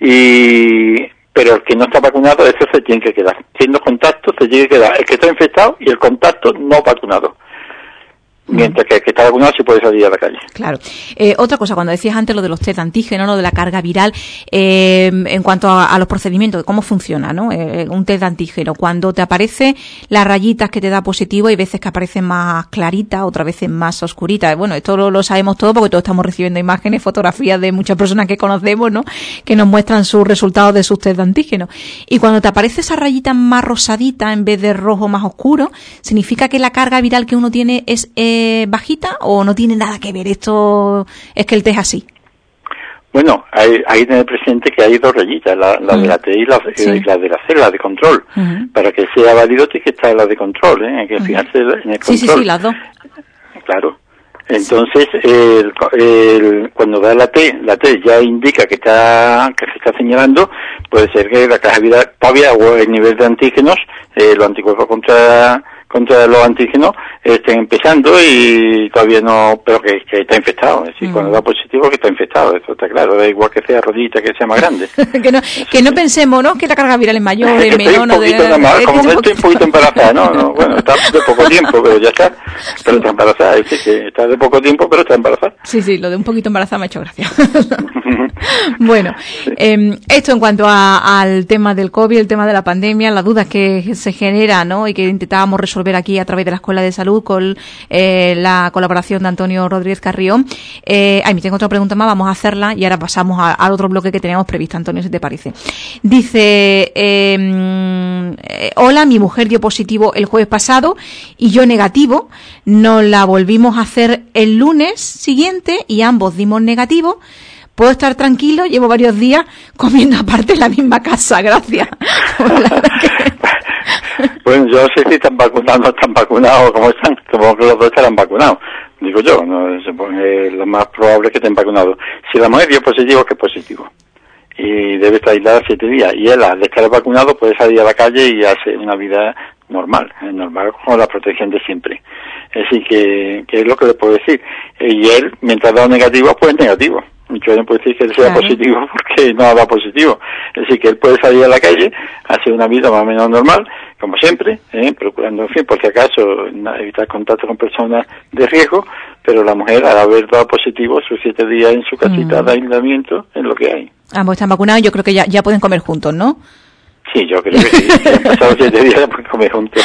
Pero el que no está vacunado, ese se tiene que quedar. Siendo contacto, se tiene que quedar el que está infectado y el contacto no vacunado. Mientras que el que está vacunado sí puede salir a la calle.
Claro. Otra cosa, cuando decías antes lo de los test de antígeno, ¿no? De la carga viral, en cuanto a los procedimientos, cómo funciona, ¿no? Un test de antígeno. Cuando te aparece las rayitas que te da positivo, hay veces que aparecen más claritas, otras veces más oscuritas. Bueno, esto lo sabemos todo porque todos estamos recibiendo imágenes, fotografías de muchas personas que conocemos, ¿no? Que nos muestran sus resultados de sus test de antígeno. Y cuando te aparece esa rayita más rosadita en vez de rojo más oscuro, ¿significa que la carga viral que uno tiene es bajita o no tiene nada que ver? Esto es que el test es así.
Bueno, hay que tener presente que hay 2 rayitas, la de la T y la de la C, la de control. Para que sea válido tiene que estar la de control, hay que fijarse en el control.
Sí, las 2.
Claro. Entonces, cuando da la T ya indica que se está señalando, puede ser que la caja viral todavía, o el nivel de antígenos, los anticuerpos contra los antígenos estén empezando y todavía no, pero que está infectado. Es decir, cuando da positivo que está infectado, eso está claro, da igual que sea rodillita, que sea más grande.
que no pensemos, ¿no? Que la carga viral es mayor, es menor,
como que estoy un poquito embarazada, ¿no? Bueno, está de poco tiempo, pero ya está, pero está embarazada, es decir, que está de poco tiempo, pero está embarazada.
Sí, lo de un poquito embarazada me ha hecho gracia. Bueno, esto en cuanto al tema del COVID, el tema de la pandemia, las dudas que se generan, ¿no? Y que intentábamos resolver aquí a través de la Escuela de Salud con la colaboración de Antonio Rodríguez Carrión. Me tengo otra pregunta más, vamos a hacerla y ahora pasamos al otro bloque que teníamos previsto. Antonio, si te parece. Dice, hola, mi mujer dio positivo el jueves pasado y yo negativo. Nos la volvimos a hacer el lunes siguiente y ambos dimos negativo. ¿Puedo estar tranquilo? Llevo varios días comiendo aparte en la misma casa. Gracias.
Bueno, yo no sé si están vacunados o no están vacunados, como están. Supongo que los 2 estarán vacunados. Digo yo, no, lo más probable es que estén vacunados. Si la mujer dio positivo, que es positivo. y debe estar aislada 7 días. Y él, al estar vacunado, puede salir a la calle y hacer una vida normal con la protección de siempre. Así que es lo que le puedo decir. Y él, mientras da negativo, pues negativo. Yo no puedo decir que él sea positivo porque no ha dado positivo. Así que él puede salir a la calle, hacer una vida más o menos normal, como siempre, procurando, en fin, por si acaso, evitar contacto con personas de riesgo, pero la mujer, al haber dado positivo, sus 7 días en su casita de aislamiento es lo que hay.
Ambos están vacunados, yo creo que ya pueden comer juntos, ¿no?
Sí, yo creo que sí. Si han pasado 7 días por comer juntos.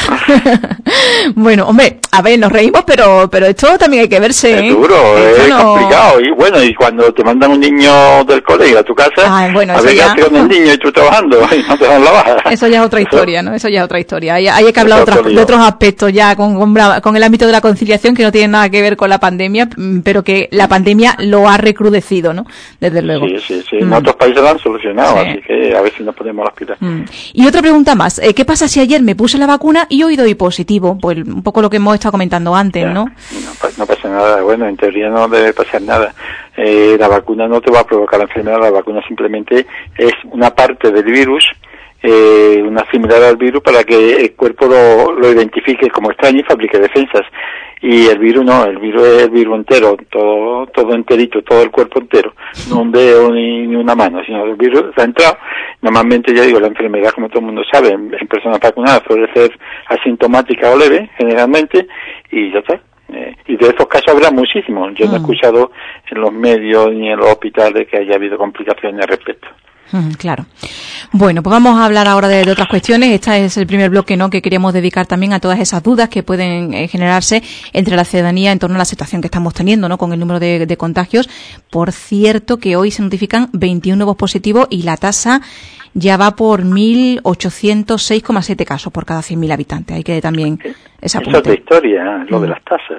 Bueno, hombre, a ver, nos reímos, pero esto también hay que verse, ¿eh?
Es duro, es complicado. Y bueno, y cuando te mandan un niño del colegio a tu casa,
bueno,
a ver qué hace con el niño y tú trabajando y no te dan la baja.
Eso ya es otra historia, ¿no? Eso ya es otra historia. Hay que hablar de otros aspectos ya con el ámbito de la conciliación que no tienen nada que ver con la pandemia, pero que la pandemia lo ha recrudecido, ¿no? Desde luego.
Sí. En otros países lo han solucionado, así que a ver si nos ponemos las pilas.
Y otra pregunta más, ¿qué pasa si ayer me puse la vacuna y hoy doy positivo? Pues un poco lo que hemos estado comentando antes, ¿no?
No pasa nada, bueno, en teoría no debe pasar nada. La vacuna no te va a provocar la enfermedad, la vacuna simplemente es una parte del virus, una similar al virus para que el cuerpo lo identifique como extraño y fabrique defensas. Y el virus no, el virus es el virus entero, todo enterito, todo el cuerpo entero, no un dedo ni una mano, sino el virus ha entrado. Normalmente, ya digo, la enfermedad, como todo el mundo sabe, en personas vacunadas suele ser asintomática o leve, generalmente, y ya está. Y de esos casos habrá muchísimos. Yo no he escuchado en los medios ni en los hospitales que haya habido complicaciones al respecto.
Claro. Bueno, pues vamos a hablar ahora de otras cuestiones. Este es el primer bloque, ¿no?, que queríamos dedicar también a todas esas dudas que pueden generarse entre la ciudadanía en torno a la situación que estamos teniendo, ¿no?, con el número de contagios. Por cierto, que hoy se notifican 21 nuevos positivos y la tasa ya va por 1.806,7 casos por cada 100.000 habitantes. Hay que también esa
es otra historia, lo de las tasas.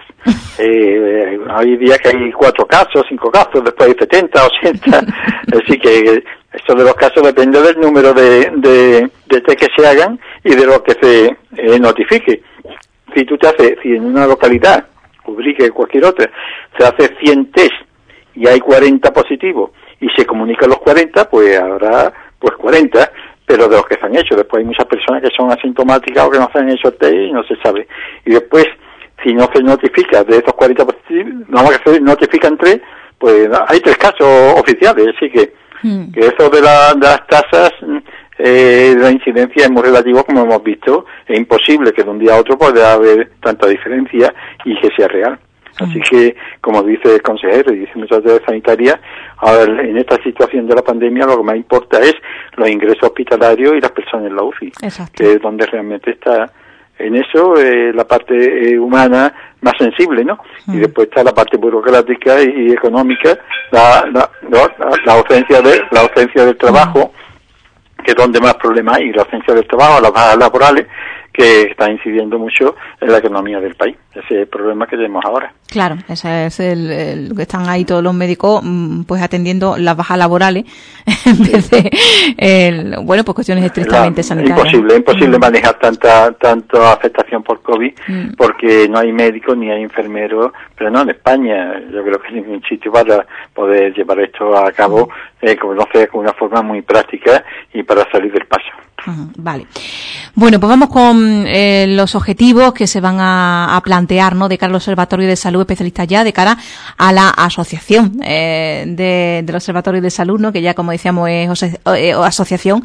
Hay días que hay 4 casos, 5 casos, después hay 70, 80. Así que esto de los casos depende del número de test que se hagan y de lo que se notifique. Si en una localidad, Ubrique, cualquier otra, se hace 100 test y hay 40 positivos y se comunican los 40, pues habrá 40, pero de los que se han hecho. Después hay muchas personas que son asintomáticas o que no se han hecho test y no se sabe. Y después, si no se notifica de esos 40 positivos, nada más que se notifican 3, pues hay 3 casos oficiales. Así que eso de las tasas de la incidencia es muy relativo, como hemos visto. Es imposible que de un día a otro pueda haber tanta diferencia y que sea real. Así que, como dice el consejero y dice muchas autoridades sanitarias, ahora en esta situación de la pandemia lo que más importa es los ingresos hospitalarios y las personas en la UCI. Exacto. Que es donde realmente está en eso la parte humana más sensible, ¿no? Y después está la parte burocrática y económica, la ausencia del trabajo, que es donde más problemas hay, la ausencia del trabajo, las bajas laborales, que está incidiendo mucho en la economía del país. Ese es el problema que tenemos ahora.
Claro, ese es el que están ahí todos los médicos pues atendiendo las bajas laborales en vez de pues cuestiones estrictamente sanitarias.
Imposible manejar tanta afectación por COVID porque no hay médicos ni hay enfermeros, pero no en España. Yo creo que hay ningún sitio para poder llevar esto a cabo con una forma muy práctica y para salir del paso.
Vale. Bueno, pues vamos con los objetivos que se van a plantear, ¿no?, de cara al Observatorio de Salud, especialistas ya, de cara a la asociación del Observatorio de Salud, ¿no?, que ya, como decíamos, es asociación.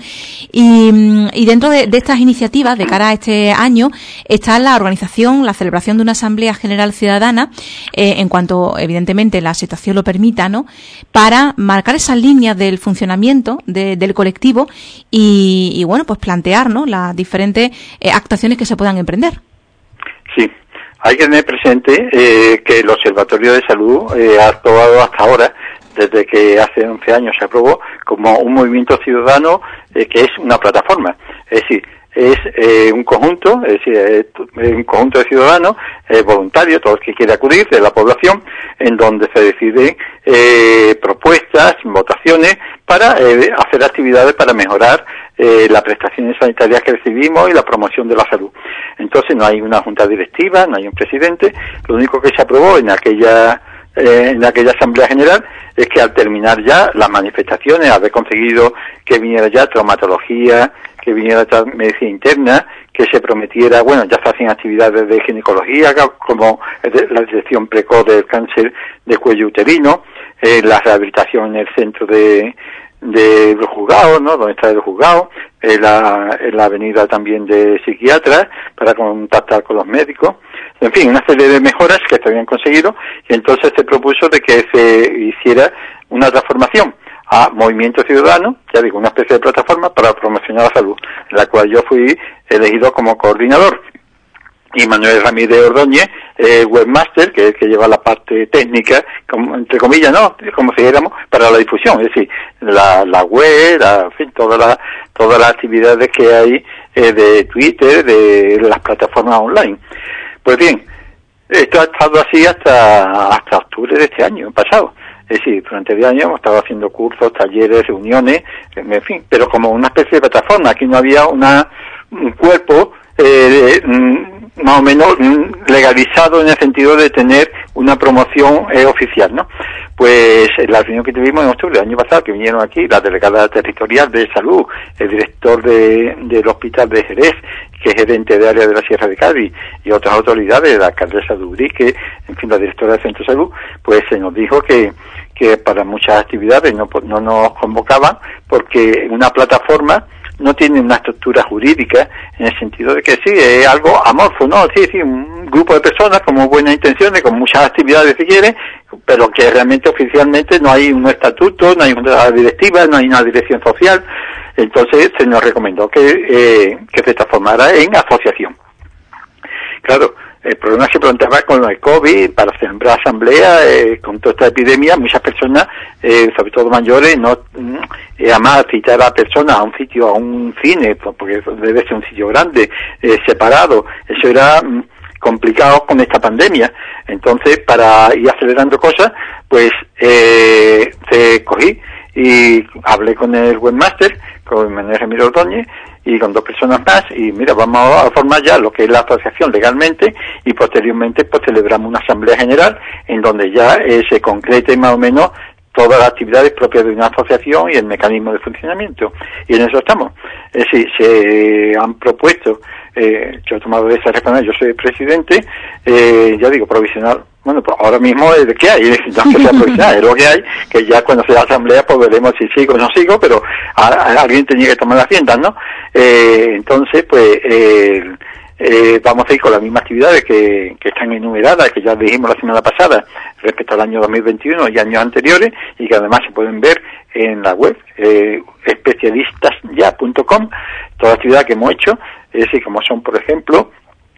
Y dentro de estas iniciativas, de cara a este año, está la organización, la celebración de una Asamblea General Ciudadana, en cuanto, evidentemente, la situación lo permita, ¿no?, para marcar esas líneas del funcionamiento del colectivo y bueno, pues plantear, ¿no?, las diferentes actuaciones que se puedan emprender.
Sí, hay que tener presente que el Observatorio de Salud ha actuado hasta ahora, desde que hace 11 años se aprobó, como un movimiento ciudadano que es una plataforma. Es decir, es un conjunto, un conjunto de ciudadanos voluntarios, todos los que quieren acudir de la población, en donde se deciden propuestas, votaciones para hacer actividades para mejorar las prestaciones sanitarias que recibimos y la promoción de la salud. Entonces no hay una junta directiva, no hay un presidente. Lo único que se aprobó en aquella en aquella Asamblea General es que al terminar ya las manifestaciones, haber conseguido que viniera ya traumatología, que viniera ya medicina interna, que se prometiera, bueno, ya se hacen actividades de ginecología, como la detección precoz del cáncer de cuello uterino, la rehabilitación en el centro de los juzgados, ¿no? Donde está el juzgado, la avenida también de psiquiatras para contactar con los médicos, en fin, una serie de mejoras que se habían conseguido, y entonces se propuso de que se hiciera una transformación a Movimiento Ciudadano, ya digo, una especie de plataforma para promocionar la salud, en la cual yo fui elegido como coordinador. Y Manuel Ramírez Ordóñez, webmaster, que es el que lleva la parte técnica, como, entre comillas, ¿no? Como si dijéramos, para la difusión, es decir, la web, en fin, todas las actividades que hay de Twitter, de las plataformas online. Pues bien, esto ha estado así hasta octubre de este año pasado. Es decir, durante 10 años hemos estado haciendo cursos, talleres, reuniones, en fin, pero como una especie de plataforma. Aquí no había un cuerpo más o menos legalizado en el sentido de tener una promoción oficial, ¿no? Pues la reunión que tuvimos en octubre del año pasado, que vinieron aquí la delegada territorial de salud, el director del hospital de Jerez, que es gerente de área de la Sierra de Cádiz, y otras autoridades, la alcaldesa de Ubrique, en fin, la directora del centro de salud, pues se nos dijo que para muchas actividades no nos convocaban porque una plataforma no tiene una estructura jurídica, en el sentido de que sí, es algo amorfo, ¿no? Sí, un grupo de personas con buenas intenciones, con muchas actividades si quieren, pero que realmente oficialmente no hay un estatuto, no hay una directiva, no hay una dirección social. Entonces se nos recomendó que se transformara en asociación. Claro, el problema se planteaba con el COVID, para celebrar asamblea, con toda esta epidemia, muchas personas, sobre todo mayores, además citar a personas a un sitio, a un cine, porque debe ser un sitio grande, separado, eso era complicado con esta pandemia. Entonces, para ir acelerando cosas, pues cogí y hablé con el webmaster, con Manuel Ramírez Ordóñez, y con 2 personas más, y mira, vamos a formar ya lo que es la asociación legalmente, y posteriormente pues celebramos una asamblea general en donde ya se concrete más o menos todas las actividades propias de una asociación y el mecanismo de funcionamiento, y en eso estamos. Es decir, se han propuesto, yo he tomado esa responsabilidad, yo soy el presidente, ya digo, provisional. Bueno, pues ahora mismo es de que hay, no es que sea provisional, es lo que hay, que ya cuando sea asamblea pues veremos si sigo o no sigo, pero alguien tenía que tomar las riendas, ¿no? Entonces, pues, vamos a ir con las mismas actividades que están enumeradas, que ya dijimos la semana pasada, respecto al año 2021 y años anteriores, y que además se pueden ver en la web, especialistasya.com, toda la actividad que hemos hecho, es decir, como son, por ejemplo,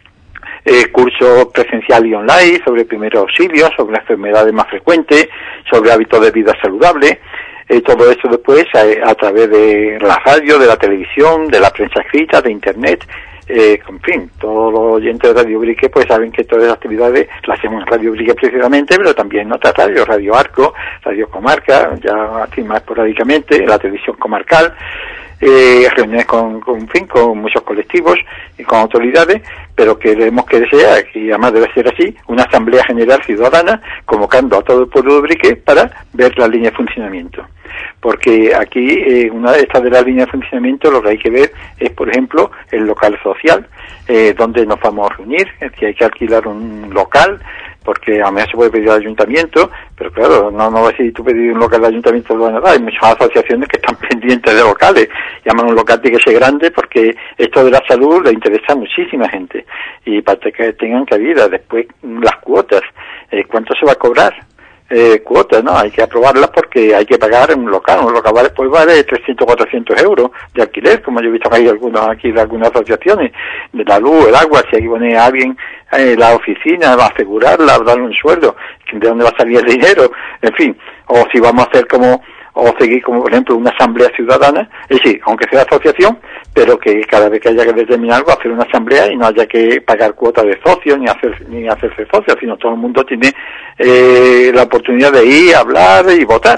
cursos presencial y online sobre primeros auxilios, sobre enfermedades más frecuentes, sobre hábitos de vida saludable, todo eso después a través de la radio, de la televisión, de la prensa escrita, de internet, en fin, todos los oyentes de Radio Ubrique pues saben que todas las actividades las hacemos en Radio Ubrique precisamente, pero también en otras radios, Radio Arco, Radio Comarca, ya aquí más esporádicamente, la televisión comarcal, reuniones con muchos colectivos y con autoridades, pero queremos que sea, y además debe ser así, una asamblea general ciudadana convocando a todo el pueblo de Ubrique para ver la línea de funcionamiento. Porque aquí, una de estas de las líneas de funcionamiento, lo que hay que ver es, por ejemplo, el local social, donde nos vamos a reunir, que hay que alquilar un local, porque a lo mejor se puede pedir al ayuntamiento, pero claro, no va a ser tú pedir un local al ayuntamiento, lo van a dar. Hay muchas asociaciones que están pendientes de locales, llaman un local tiene que ser grande porque esto de la salud le interesa a muchísima gente, y para que tengan cabida. Después, las cuotas, ¿cuánto se va a cobrar? Cuotas, ¿no? Hay que aprobarlas porque hay que pagar un local vale 300, 400 euros de alquiler, como yo he visto que hay algunas asociaciones, de la luz, el agua, si hay que poner a alguien en la oficina, va a asegurarla, darle un sueldo, ¿de dónde va a salir el dinero? En fin, o si vamos a hacer seguir como, por ejemplo, una asamblea ciudadana, es decir, aunque sea asociación, pero que cada vez que haya que determinar algo, hacer una asamblea y no haya que pagar cuotas de socio ni hacerse socio, sino todo el mundo tiene la oportunidad de ir, hablar y votar.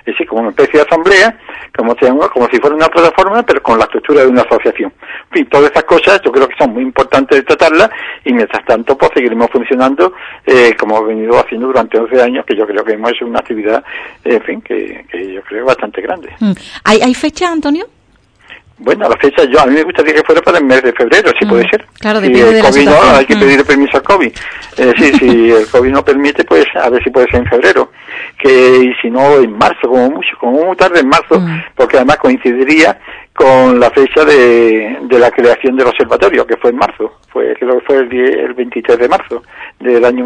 Es decir, como una especie de asamblea, como si fuera una plataforma, pero con la estructura de una asociación. En fin, todas esas cosas yo creo que son muy importantes de tratarlas, y mientras tanto pues seguiremos funcionando como hemos venido haciendo durante 11 años, que yo creo que hemos hecho una actividad, en fin, que yo creo bastante grande.
¿Hay fecha, Antonio?
Bueno, la fecha, a mí me gustaría que fuera para el mes de febrero, si puede ser.
Claro,
si
depende
el
de la
COVID
situación.
no, hay que pedir permiso al COVID. Si el COVID no permite, pues a ver si puede ser en febrero. Y si no, en marzo, como muy tarde en marzo, porque además coincidiría con la fecha de la creación del observatorio, que fue en marzo. Creo que fue el 23 de marzo del año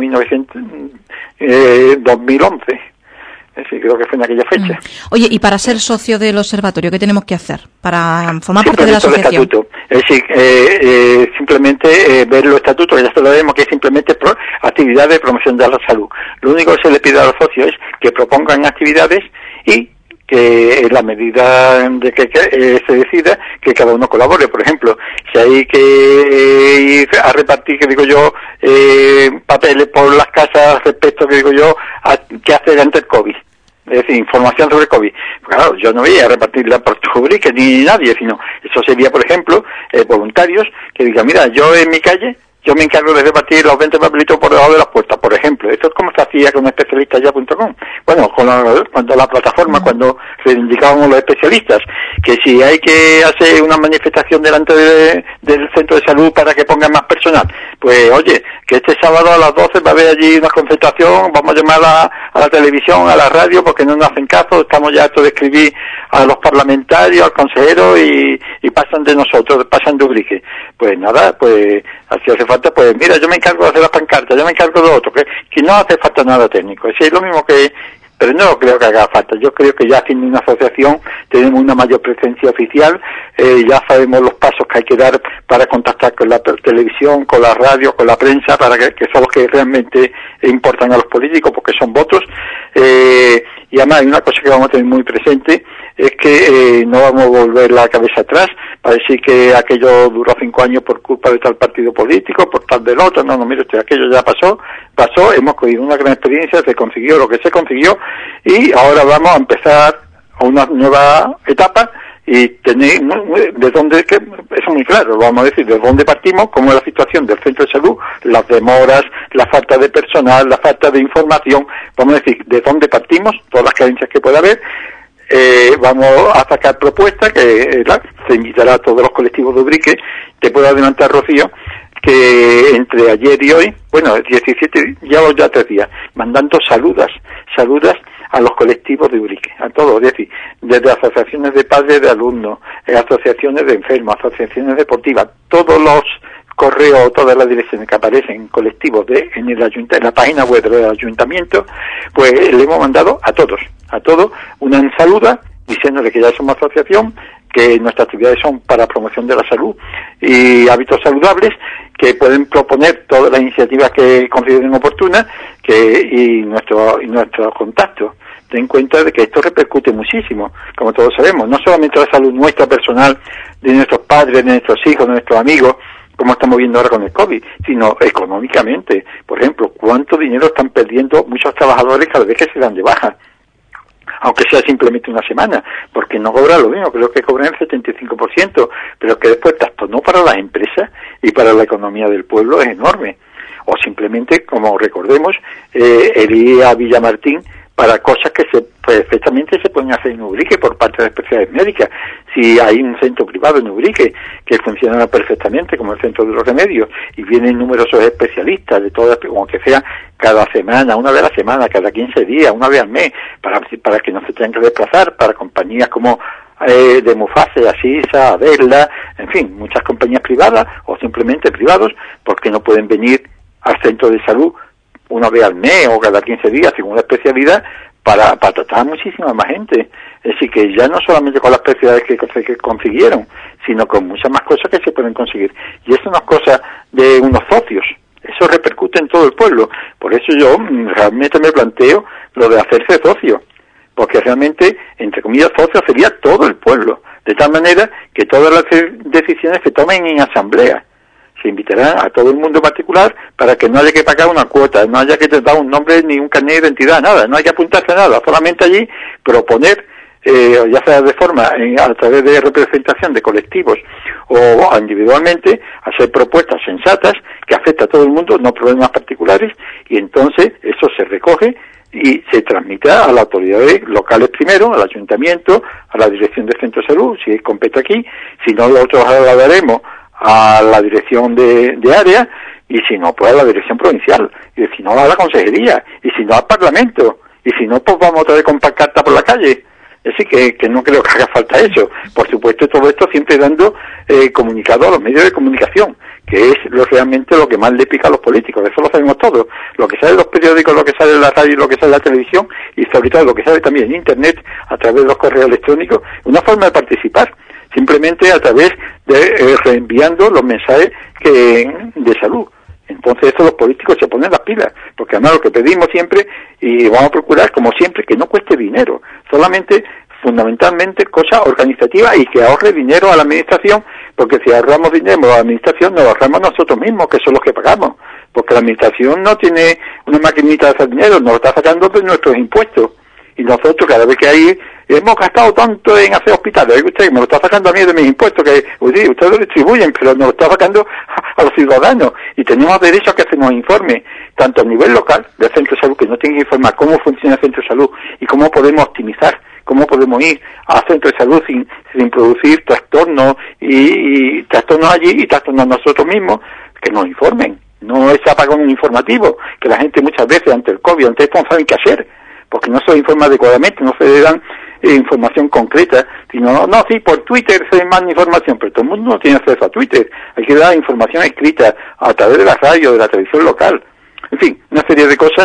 2011. Sí, creo que fue en aquella fecha.
Oye, y para ser socio del observatorio, ¿qué tenemos que hacer para formar parte de la asociación?
Estatuto. Es decir, simplemente ver los estatutos, que ya se lo vemos, que es simplemente actividades de promoción de la salud. Lo único que se le pide a los socios es que propongan actividades y que en la medida de que se decida, que cada uno colabore. Por ejemplo, si hay que ir a repartir, papeles por las casas respecto, a qué hacer ante el COVID. Es decir, información sobre COVID. Claro, yo no voy a repartirla por Ubrique ni nadie, sino eso sería, por ejemplo, voluntarios que digan, mira, yo en mi calle, yo me encargo de repartir los 20 papelitos por debajo de las puertas, por ejemplo. Esto es como se hacía con especialistasya.com. Bueno, cuando la plataforma, cuando reivindicábamos los especialistas, que si hay que hacer una manifestación delante del centro de salud para que pongan más personal, pues oye, que este sábado a las 12 va a haber allí una concentración, vamos a llamar a la televisión, a la radio, porque no nos hacen caso, estamos ya hartos de escribir a los parlamentarios, al consejero, y pasan de nosotros, pasan de Ubrique. Pues nada, pues así hace falta, pues mira, yo me encargo de hacer las pancartas, yo me encargo de otro, que no hace falta nada técnico. Es lo mismo que, pero no creo que haga falta. Yo creo que ya haciendo una asociación tenemos una mayor presencia oficial, ya sabemos los pasos que hay que dar para contactar con la televisión, con la radio, con la prensa, para que son los que realmente importan a los políticos, porque son votos. Y además hay una cosa que vamos a tener muy presente, es que no vamos a volver la cabeza atrás para decir que aquello duró 5 años por culpa de tal partido político, por tal del otro. No, mire usted, aquello ya pasó, hemos cogido una gran experiencia, se consiguió lo que se consiguió, y ahora vamos a empezar a una nueva etapa y tener de dónde, que eso es muy claro, lo vamos a decir, de dónde partimos, cómo es la situación del centro de salud, las demoras, la falta de personal, la falta de información, vamos a decir de dónde partimos, todas las carencias que pueda haber. Vamos a sacar propuestas que se invitará a todos los colectivos de Ubrique. Te puedo adelantar, Rocío, que entre ayer y hoy, 17, llevo ya 3 días, mandando saludas a los colectivos de Ubrique, a todos, es decir, desde asociaciones de padres de alumnos, asociaciones de enfermos, asociaciones deportivas, todos los correos, todas las direcciones que aparecen en colectivos en la página web del ayuntamiento, pues le hemos mandado a todos una saluda diciéndole que ya somos asociación, que nuestras actividades son para promoción de la salud y hábitos saludables, que pueden proponer todas las iniciativas que consideren oportunas, y nuestro contacto. Ten en cuenta de que esto repercute muchísimo, como todos sabemos, no solamente la salud nuestra personal, de nuestros padres, de nuestros hijos, de nuestros amigos, como estamos viendo ahora con el COVID, sino económicamente. Por ejemplo, ¿cuánto dinero están perdiendo muchos trabajadores cada vez que se dan de baja? Aunque sea simplemente una semana, porque no cobran lo mismo, creo que cobran el 75%, pero que después trastorno para las empresas y para la economía del pueblo es enorme. O simplemente, como recordemos, el ir a Villamartín para cosas que perfectamente se pueden hacer en Ubrique por parte de especialidades médicas. Si hay un centro privado en Ubrique que funciona perfectamente como el Centro de los Remedios y vienen numerosos especialistas de todas, aunque sea cada semana, una vez a la semana, cada 15 días, una vez al mes, para que no se tengan que desplazar, para compañías como de Mufase, Asisa, Adela, en fin, muchas compañías privadas o simplemente privados, porque no pueden venir al centro de salud una vez al mes o cada 15 días, según la especialidad, para tratar a muchísima más gente. Es decir, que ya no solamente con las especialidades que consiguieron, sino con muchas más cosas que se pueden conseguir. Y eso no es cosa de unos socios, eso repercute en todo el pueblo. Por eso yo realmente me planteo lo de hacerse socio, porque realmente, entre comillas, socio sería todo el pueblo, de tal manera que todas las decisiones se tomen en asamblea. Se invitará a todo el mundo en particular para que no haya que pagar una cuota, no haya que dar un nombre ni un carnet de identidad, nada, no hay que apuntarse a nada, solamente allí proponer, ya sea de forma, a través de representación de colectivos o individualmente, hacer propuestas sensatas que afectan a todo el mundo, no problemas particulares, y entonces eso se recoge y se transmite a las autoridades locales primero, al ayuntamiento, a la dirección del centro de salud, si compete aquí, si no nosotros la daremos a la dirección de área, y si no, pues a la dirección provincial, y si no, a la consejería, y si no, al Parlamento, y si no, pues vamos otra vez con pancarta por la calle. Es decir, que no creo que haga falta eso. Por supuesto, todo esto siempre dando comunicado a los medios de comunicación, que es realmente lo que más le pica a los políticos. Eso lo sabemos todos. Lo que sale en los periódicos, lo que sale en la radio, lo que sale en la televisión, y sobre todo lo que sale también en Internet, a través de los correos electrónicos, una forma de participar. Simplemente a través de reenviando los mensajes de salud. Entonces eso los políticos se ponen las pilas, porque además lo que pedimos siempre, y vamos a procurar como siempre, que no cueste dinero, solamente fundamentalmente cosas organizativas y que ahorre dinero a la administración, porque si ahorramos dinero a la administración nos ahorramos nosotros mismos, que son los que pagamos, porque la administración no tiene una maquinita de hacer dinero, nos lo está sacando de nuestros impuestos. Y nosotros cada vez que hay hemos gastado tanto en hacer hospitales, oiga usted, me lo está sacando a mí de mis impuestos, que ustedes lo distribuyen, pero nos lo está sacando a los ciudadanos, y tenemos derecho a que se nos informe, tanto a nivel local del centro de salud, que no tiene que informar cómo funciona el centro de salud y cómo podemos optimizar, cómo podemos ir al centro de salud sin producir trastornos y trastornos allí y trastornos nosotros mismos, que nos informen. No es apagón informativo, que la gente muchas veces ante el COVID, ante esto no saben qué hacer, porque no se informa adecuadamente, no se le dan información concreta, sino, sí, por Twitter se manda información, pero todo el mundo no tiene acceso a Twitter, hay que dar información escrita a través de la radio, de la televisión local, en fin, una serie de cosas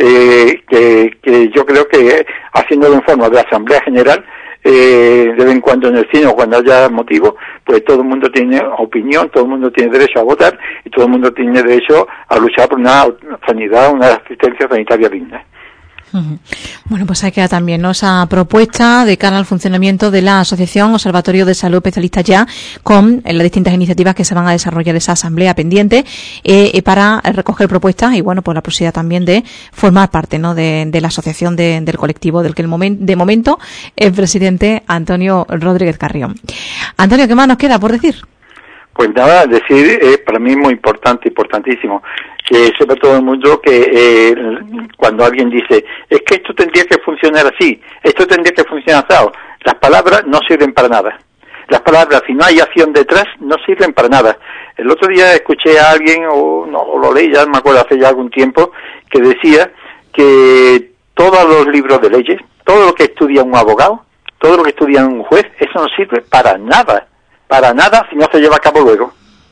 que yo creo que haciéndolo en forma de asamblea general, de vez en cuando en el cine o cuando haya motivo, pues todo el mundo tiene opinión, todo el mundo tiene derecho a votar y todo el mundo tiene derecho a luchar por una sanidad, una asistencia sanitaria digna.
Bueno, pues hay que dar también esa propuesta de cara al funcionamiento de la Asociación Observatorio de Salud Especialistas Ya, con las distintas iniciativas que se van a desarrollar esa asamblea pendiente para recoger propuestas y bueno, pues la posibilidad también de formar parte, ¿no?, de la asociación del colectivo del que de momento el presidente Antonio Rodríguez Carrión. Antonio, ¿qué más nos queda por decir?
Pues nada, decir, para mí muy importante, importantísimo, que sepa todo el mundo que cuando alguien dice, es que esto tendría que funcionar así, esto tendría que funcionar así, las palabras no sirven para nada. Las palabras, si no hay acción detrás, no sirven para nada. El otro día escuché a alguien, o lo leí, ya me acuerdo hace ya algún tiempo, que decía que todos los libros de leyes, todo lo que estudia un abogado, todo lo que estudia un juez, eso no sirve para nada si no se lleva a cabo luego.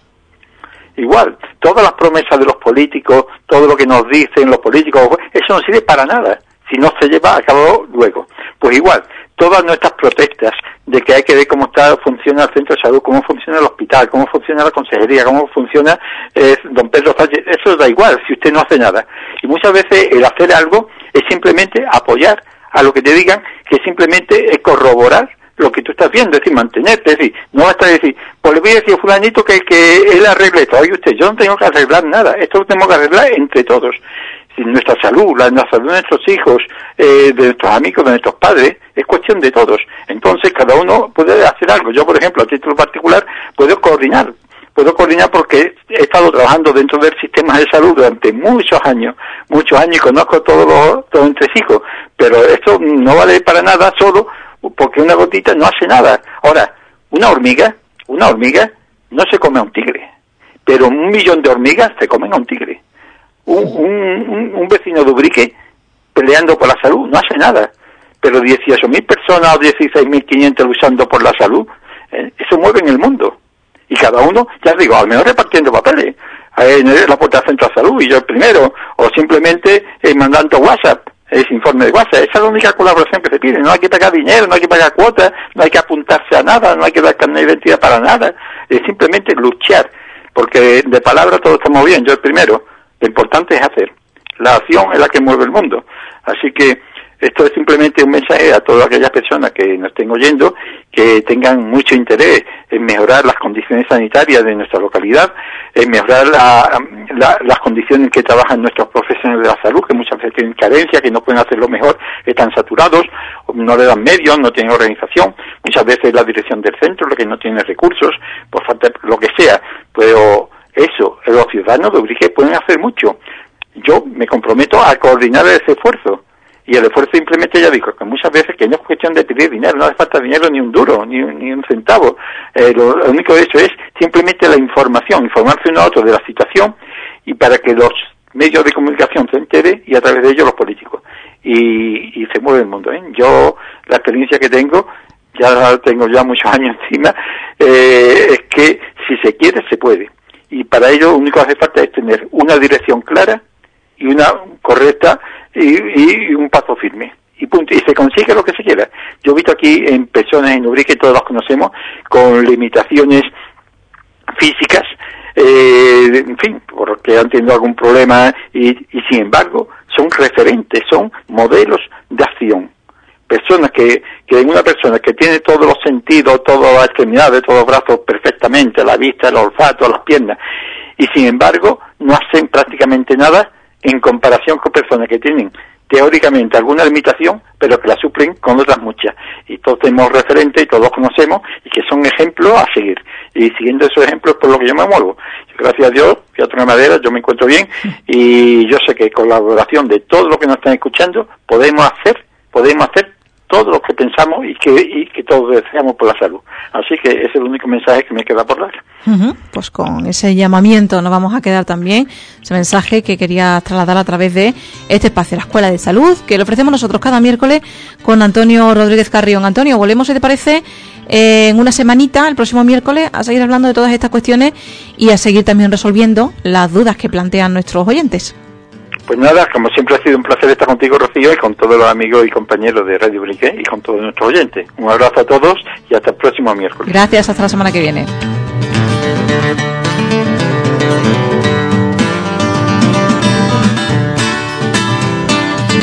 Igual, todas las promesas de los políticos, todo lo que nos dicen los políticos, eso no sirve para nada si no se lleva a cabo luego. Pues igual, todas nuestras protestas de que hay que ver cómo funciona el centro de salud, cómo funciona el hospital, cómo funciona la consejería, cómo funciona don Pedro Sánchez, eso da igual si usted no hace nada. Y muchas veces el hacer algo es simplemente apoyar a lo que te digan, que simplemente es corroborar lo que tú estás viendo, es decir, mantenerte, es decir, no basta decir, pues le voy a decir a fulanito que él arregle esto. Oye usted, yo no tengo que arreglar nada, esto lo tenemos que arreglar entre todos. Si nuestra salud, la salud de nuestros hijos, de nuestros amigos, de nuestros padres, es cuestión de todos. Entonces cada uno puede hacer algo. Yo, por ejemplo, a título particular, puedo coordinar porque he estado trabajando dentro del sistema de salud durante muchos años y conozco todos los entresijos, pero esto no vale para nada solo porque una gotita no hace nada. Ahora, una hormiga no se come a un tigre, pero 1 millón de hormigas se comen a un tigre. Un vecino de Ubrique peleando por la salud no hace nada, pero 18.000 personas o 16.500 luchando por la salud, eso mueve en el mundo. Y cada uno, ya digo, al menos repartiendo papeles, la puerta del centro de salud y yo el primero, o simplemente mandando WhatsApp, ese informe de WhatsApp. Esa es la única colaboración que se pide. No hay que pagar dinero, no hay que pagar cuotas, no hay que apuntarse a nada, no hay que dar carnet de identidad para nada. Es simplemente luchar, porque de palabra todos estamos bien, yo el primero. Lo importante es hacer. La acción es la que mueve el mundo. Así que Esto es simplemente un mensaje a todas aquellas personas que nos estén oyendo, que tengan mucho interés en mejorar las condiciones sanitarias de nuestra localidad, en mejorar las condiciones en que trabajan nuestros profesionales de la salud, que muchas veces tienen carencia, que no pueden hacerlo mejor, están saturados, no le dan medios, no tienen organización, muchas veces la dirección del centro, lo que no tiene recursos, por falta de lo que sea, pero eso, los ciudadanos de Ubrique pueden hacer mucho. Yo me comprometo a coordinar ese esfuerzo. Y el esfuerzo simplemente, ya digo, que muchas veces que no es cuestión de pedir dinero, no hace falta dinero ni un duro, ni un centavo. Lo único de eso es simplemente la información, informarse uno a otro de la situación y para que los medios de comunicación se enteren y a través de ellos los políticos. Y se mueve el mundo, ¿eh? Yo, la experiencia que tengo, ya tengo ya muchos años encima, es que si se quiere, se puede. Y para ello lo único que hace falta es tener una dirección clara y una correcta y un paso firme. Y punto. Y se consigue lo que se quiera. Yo he visto aquí en personas en Ubrique, todos los conocemos, con limitaciones físicas, en fin, porque han tenido algún problema y sin embargo son referentes, son modelos de acción. Personas que una persona que tiene todos los sentidos, todas las extremidades, todos los brazos perfectamente, la vista, el olfato, las piernas, y sin embargo no hacen prácticamente nada en comparación con personas que tienen teóricamente alguna limitación, pero que la suplen con otras muchas. Y todos tenemos referentes y todos conocemos y que son ejemplos a seguir. Y siguiendo esos ejemplos por lo que yo me muevo. Gracias a Dios, fui a tocar madera, yo me encuentro bien y yo sé que con la colaboración de todos los que nos están escuchando podemos hacer todo lo que pensamos y que todos deseamos por la salud. Así que ese es el único mensaje que me queda por dar.
Pues con ese llamamiento nos vamos a quedar también, ese mensaje que quería trasladar a través de este espacio, la Escuela de Salud, que lo ofrecemos nosotros cada miércoles con Antonio Rodríguez Carrión. Antonio, volvemos, si te parece, en una semanita, el próximo miércoles, a seguir hablando de todas estas cuestiones y a seguir también resolviendo las dudas que plantean nuestros oyentes.
Pues nada, como siempre ha sido un placer estar contigo, Rocío, y con todos los amigos y compañeros de Radio Ubrique y con todos nuestros oyentes. Un abrazo a todos y hasta el próximo miércoles.
Gracias, hasta la semana que viene.